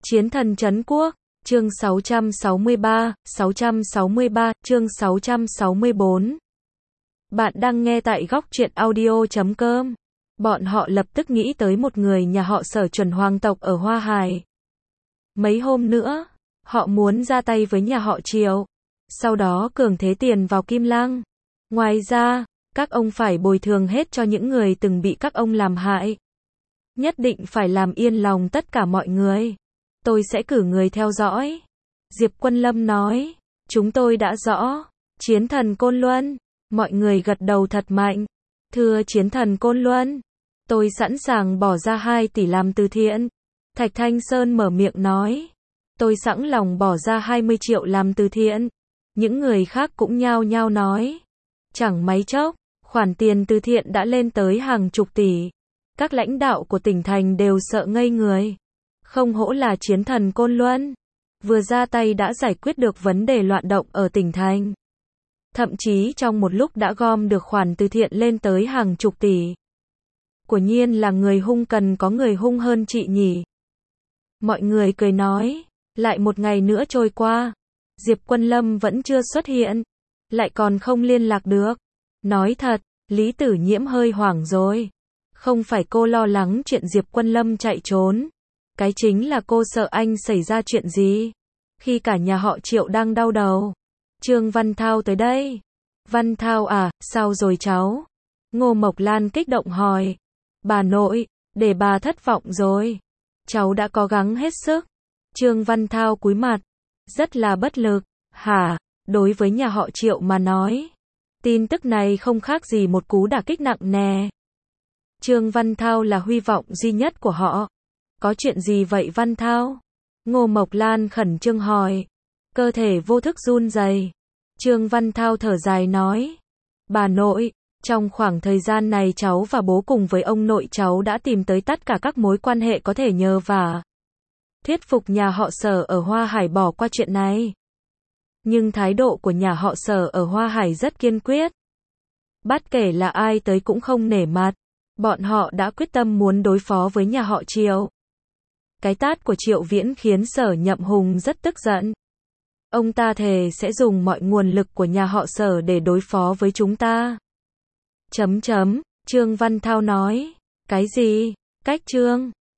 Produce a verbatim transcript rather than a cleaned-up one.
Chiến thần trấn quốc, chương sáu trăm sáu mươi ba, sáu trăm sáu mươi ba, chương sáu trăm sáu mươi bốn. Bạn đang nghe tại góc truyện audio chấm com. Bọn họ lập tức nghĩ tới một người nhà họ Sở chuẩn hoàng tộc ở Hoa Hải. Mấy hôm nữa, họ muốn ra tay với nhà họ Triệu, sau đó cường thế tiền vào Kim Lăng. Ngoài ra, các ông phải bồi thường hết cho những người từng bị các ông làm hại. Nhất định phải làm yên lòng tất cả mọi người. Tôi sẽ cử người theo dõi. Diệp Quân Lâm nói, chúng tôi đã rõ. Chiến thần Côn Luân, mọi người gật đầu thật mạnh. Thưa chiến thần Côn Luân, tôi sẵn sàng bỏ ra hai tỷ làm từ thiện. Thạch Thanh Sơn mở miệng nói, tôi sẵn lòng bỏ ra hai mươi triệu làm từ thiện. Những người khác cũng nhao nhao nói. Chẳng mấy chốc, khoản tiền từ thiện đã lên tới hàng chục tỷ. Các lãnh đạo của tỉnh thành đều sợ ngây người. Không hổ là chiến thần Côn Luân, vừa ra tay đã giải quyết được vấn đề loạn động ở tỉnh thành. Thậm chí trong một lúc đã gom được khoản từ thiện lên tới hàng chục tỷ. Quả nhiên là người hung cần có người hung hơn chị nhỉ. Mọi người cười nói, lại một ngày nữa trôi qua, Diệp Quân Lâm vẫn chưa xuất hiện, lại còn không liên lạc được. Nói thật, Lý Tử Nhiễm hơi hoảng rồi. Không phải cô lo lắng chuyện Diệp Quân Lâm chạy trốn. Cái chính là cô sợ anh xảy ra chuyện gì. Khi cả nhà họ Triệu đang đau đầu. Trương Văn Thao tới đây. Văn Thao à, sao rồi cháu? Ngô Mộc Lan kích động hỏi. Bà nội, để bà thất vọng rồi. Cháu đã cố gắng hết sức. Trương Văn Thao cúi mặt. Rất là bất lực. Hả? Đối với nhà họ Triệu mà nói. Tin tức này không khác gì một cú đả kích nặng nề. Trương Văn Thao là hy vọng duy nhất của họ. Có chuyện gì vậy Văn Thao? Ngô Mộc Lan khẩn trương hỏi. Cơ thể vô thức run rẩy. Trương Văn Thao thở dài nói. Bà nội, trong khoảng thời gian này cháu và bố cùng với ông nội cháu đã tìm tới tất cả các mối quan hệ có thể nhờ vả. Thuyết phục nhà họ Sở ở Hoa Hải bỏ qua chuyện này. Nhưng thái độ của nhà họ Sở ở Hoa Hải rất kiên quyết. Bất kể là ai tới cũng không nể mặt. Bọn họ đã quyết tâm muốn đối phó với nhà họ Triệu. Cái tát của Triệu Viễn khiến Sở Nhậm Hùng rất tức giận. Ông ta thề sẽ dùng mọi nguồn lực của nhà họ Sở để đối phó với chúng ta. Chấm chấm, Trương Văn Thao nói. Cái gì? Cách Trương?